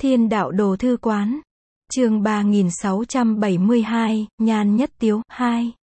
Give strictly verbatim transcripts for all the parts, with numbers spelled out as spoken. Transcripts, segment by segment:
Thiên Đạo Đồ Thư Quán. Chương ba nghìn sáu trăm bảy mươi hai, Nhan Nhất Tiếu, hai.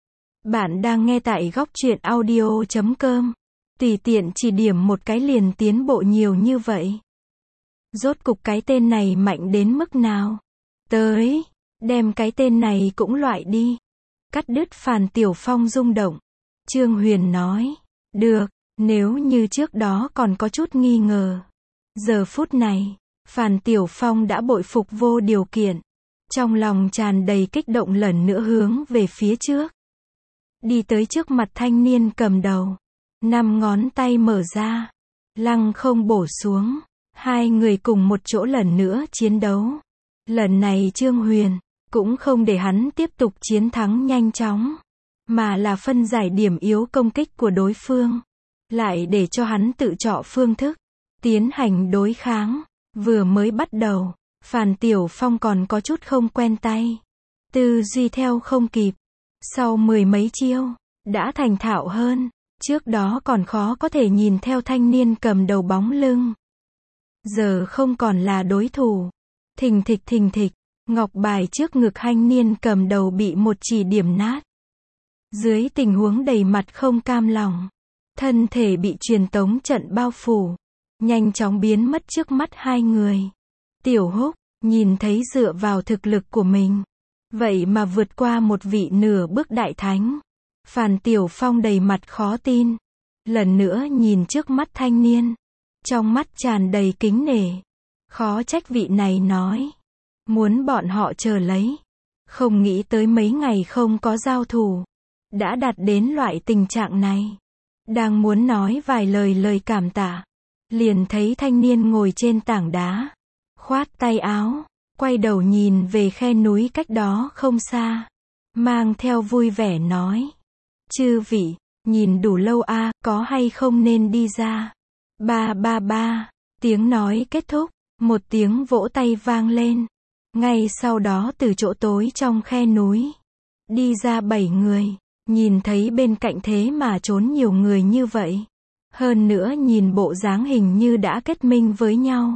Bạn đang nghe tại góc truyện audio chấm com. Tùy tiện chỉ điểm một cái liền tiến bộ nhiều như vậy. Rốt cục cái tên này mạnh đến mức nào? Tới, đem cái tên này cũng loại đi. Cắt đứt Phàn Tiểu Phong rung động. Trương Huyền nói, được, nếu như trước đó còn có chút nghi ngờ. Giờ phút này, Phàn Tiểu Phong đã bội phục vô điều kiện. Trong lòng tràn đầy kích động lần nữa hướng về phía trước. Đi tới trước mặt thanh niên cầm đầu. Năm ngón tay mở ra. Lăng không bổ xuống. Hai người cùng một chỗ lần nữa chiến đấu. Lần này Trương Huyền cũng không để hắn tiếp tục chiến thắng nhanh chóng. Mà là phân giải điểm yếu công kích của đối phương. Lại để cho hắn tự chọn phương thức. Tiến hành đối kháng. Vừa mới bắt đầu, Phàn Tiểu Phong còn có chút không quen tay. Tư duy theo không kịp. Sau mười mấy chiêu, đã thành thạo hơn. Trước đó còn khó có thể nhìn theo thanh niên cầm đầu bóng lưng. Giờ không còn là đối thủ. Thình thịch thình thịch, ngọc bài trước ngực thanh niên cầm đầu bị một chỉ điểm nát. Dưới tình huống đầy mặt không cam lòng, thân thể bị truyền tống trận bao phủ. Nhanh chóng biến mất trước mắt hai người. Tiểu Húc, nhìn thấy dựa vào thực lực của mình. Vậy mà vượt qua một vị nửa bước đại thánh. Phàn Tiểu Phong đầy mặt khó tin. Lần nữa nhìn trước mắt thanh niên. Trong mắt tràn đầy kính nể. Khó trách vị này nói. Muốn bọn họ chờ lấy. Không nghĩ tới mấy ngày không có giao thủ. Đã đạt đến loại tình trạng này. Đang muốn nói vài lời lời cảm tạ. Liền thấy thanh niên ngồi trên tảng đá. Khoát tay áo. Quay đầu nhìn về khe núi cách đó không xa. Mang theo vui vẻ nói. Chư vị, nhìn đủ lâu a à, có hay không nên đi ra. Ba ba ba. Tiếng nói kết thúc. Một tiếng vỗ tay vang lên. Ngay sau đó từ chỗ tối trong khe núi. Đi ra bảy người. Nhìn thấy bên cạnh thế mà trốn nhiều người như vậy. Hơn nữa nhìn bộ dáng hình như đã kết minh với nhau.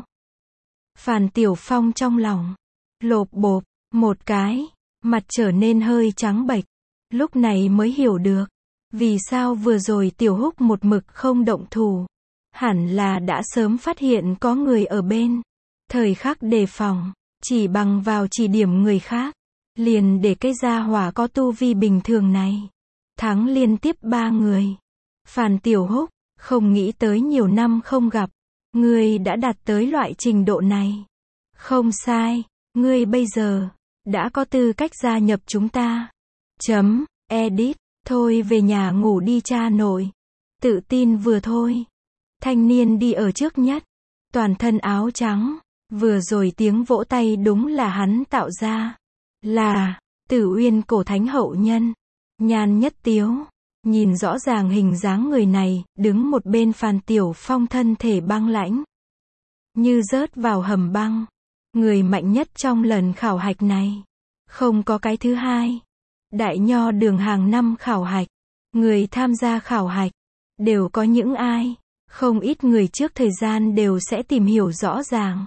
Phàn Tiểu Phong trong lòng. Lộp bộp, một cái. Mặt trở nên hơi trắng bệch. Lúc này mới hiểu được. Vì sao vừa rồi Tiểu Húc một mực không động thủ. Hẳn là đã sớm phát hiện có người ở bên. Thời khắc đề phòng. Chỉ bằng vào chỉ điểm người khác. Liền để cái gia hỏa có tu vi bình thường này. Thắng liên tiếp ba người. Phàn Tiểu Húc. Không nghĩ tới nhiều năm không gặp. Ngươi đã đạt tới loại trình độ này. Không sai. Ngươi bây giờ. Đã có tư cách gia nhập chúng ta. Chấm. Edit. Thôi về nhà ngủ đi cha nội. Tự tin vừa thôi. Thanh niên đi ở trước nhất. Toàn thân áo trắng. Vừa rồi tiếng vỗ tay đúng là hắn tạo ra. Là. Tử Uyên cổ thánh hậu nhân. Nhan Nhất Tiếu. Nhìn rõ ràng hình dáng người này, đứng một bên Phàn Tiểu Phong thân thể băng lãnh. Như rớt vào hầm băng. Người mạnh nhất trong lần khảo hạch này. Không có cái thứ hai. Đại Nho đường hàng năm khảo hạch. Người tham gia khảo hạch. Đều có những ai. Không ít người trước thời gian đều sẽ tìm hiểu rõ ràng.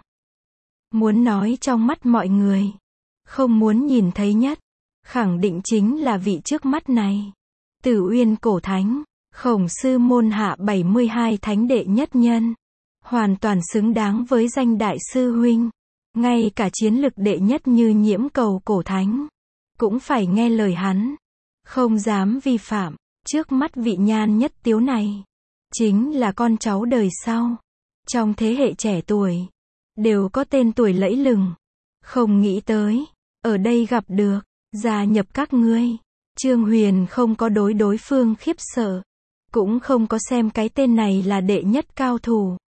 Muốn nói trong mắt mọi người. Không muốn nhìn thấy nhất. Khẳng định chính là vị trước mắt này. Tử Uyên cổ thánh, Khổng sư môn hạ bảy mươi hai thánh đệ nhất nhân. Hoàn toàn xứng đáng với danh đại sư huynh. Ngay cả chiến lực đệ nhất như Nhiễm Cầu cổ thánh. Cũng phải nghe lời hắn. Không dám vi phạm. Trước mắt vị Nhan Nhất Tiếu này. Chính là con cháu đời sau. Trong thế hệ trẻ tuổi. Đều có tên tuổi lẫy lừng. Không nghĩ tới. Ở đây gặp được. Gia nhập các ngươi. Trương Huyền không có đối đối phương khiếp sợ. Cũng không có xem cái tên này là đệ nhất cao thủ.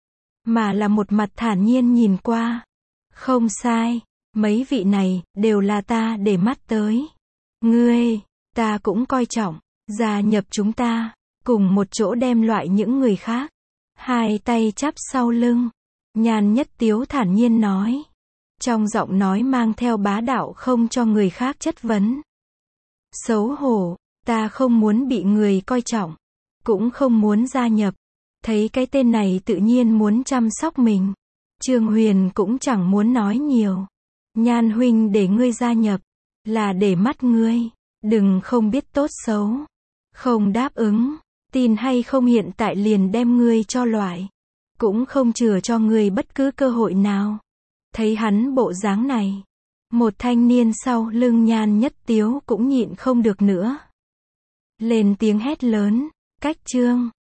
Mà là một mặt thản nhiên nhìn qua. Không sai. Mấy vị này, đều là ta để mắt tới. Ngươi, ta cũng coi trọng. Gia nhập chúng ta. Cùng một chỗ đem loại những người khác. Hai tay chắp sau lưng. Nhan Nhất Tiếu thản nhiên nói. Trong giọng nói mang theo bá đạo không cho người khác chất vấn. Xấu hổ, ta không muốn bị người coi trọng. Cũng không muốn gia nhập. Thấy cái tên này tự nhiên muốn chăm sóc mình. Trương Huyền cũng chẳng muốn nói nhiều. Nhan huynh để ngươi gia nhập, là để mắt ngươi, đừng không biết tốt xấu. Không đáp ứng, tin hay không hiện tại liền đem ngươi cho loại. Cũng không chừa cho ngươi bất cứ cơ hội nào. Thấy hắn bộ dáng này, một thanh niên sau lưng Nhan Nhất Tiếu cũng nhịn không được nữa. Lên tiếng hét lớn, Cách Trương,